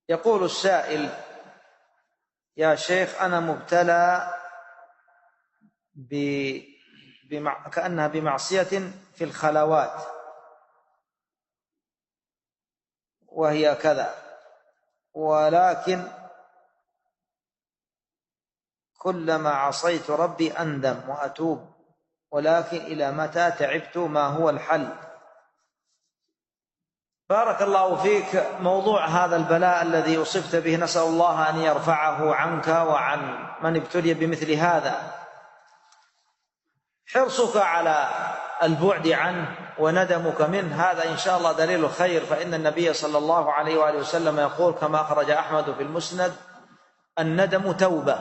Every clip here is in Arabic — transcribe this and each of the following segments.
يقول السائل: يا شيخ، أنا مبتلى كأنها بمعصية في الخلوات، وهي كذا، ولكن كلما عصيت ربي أندم وأتوب، ولكن إلى متى تعبت؟ ما هو الحل؟ بارك الله فيك. موضوع هذا البلاء الذي أصبت به نسأل الله أن يرفعه عنك وعن من ابتلي بمثل هذا. حرصك على البعد عنه وندمك منه هذا إن شاء الله دليل خير، فإن النبي صلى الله عليه وآله وسلم يقول كما أخرج أحمد في المسند: الندم توبة.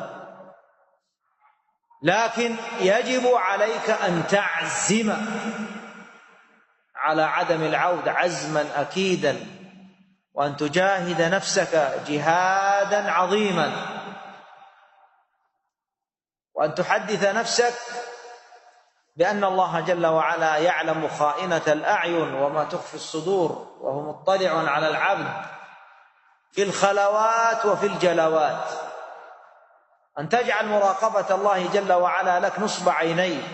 لكن يجب عليك أن تعزم على عدم العودة عزما أكيدا، وأن تجاهد نفسك جهادا عظيما، وأن تحدث نفسك بأن الله جل وعلا يعلم خائنة الأعين وما تخفي الصدور، وهو مطلع على العبد في الخلوات وفي الجلوات. أن تجعل مراقبة الله جل وعلا لك نصب عينيك،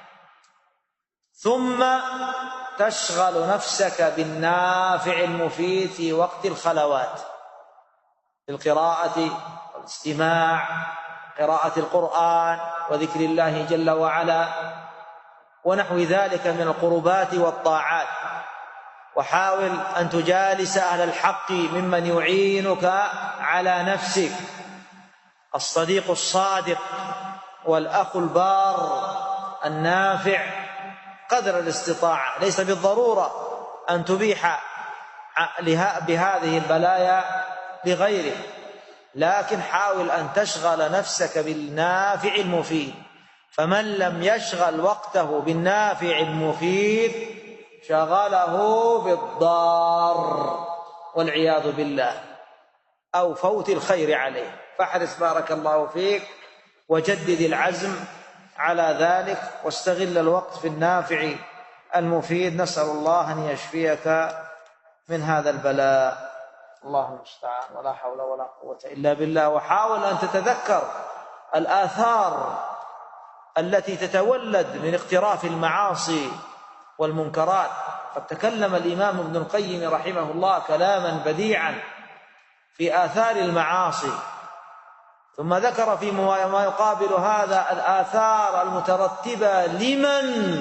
ثم تشغل نفسك بالنافع المفيد في وقت الخلوات، في القراءة والاستماع، قراءة القرآن وذكر الله جل وعلا ونحو ذلك من القربات والطاعات. وحاول أن تجالس أهل الحق ممن يعينك على نفسك، الصديق الصادق والأخ البار النافع قدر الاستطاعة. ليس بالضرورة أن تبيح بهذه البلايا لغيره، لكن حاول أن تشغل نفسك بالنافع المفيد. فمن لم يشغل وقته بالنافع المفيد شغله بالضار والعياذ بالله، أو فوت الخير عليه. فاحرص بارك الله فيك وجدد العزم على ذلك، واستغل الوقت في النافع المفيد. نسأل الله أن يشفيك من هذا البلاء. الله المستعان، ولا حول ولا قوة إلا بالله. وحاول أن تتذكر الآثار التي تتولد من اقتراف المعاصي والمنكرات. قد تكلم الإمام ابن القيم رحمه الله كلاما بديعا في آثار المعاصي، ثم ذكر في ما يقابل هذا الآثار المترتبة لمن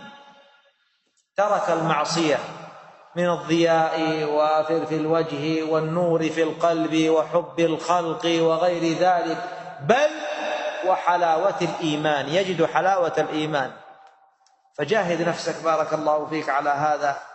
ترك المعصية من الضياء وفي الوجه والنور في القلب وحب الخلق وغير ذلك، بل وحلاوة الإيمان، يجد حلاوة الإيمان. فجاهد نفسك بارك الله فيك على هذا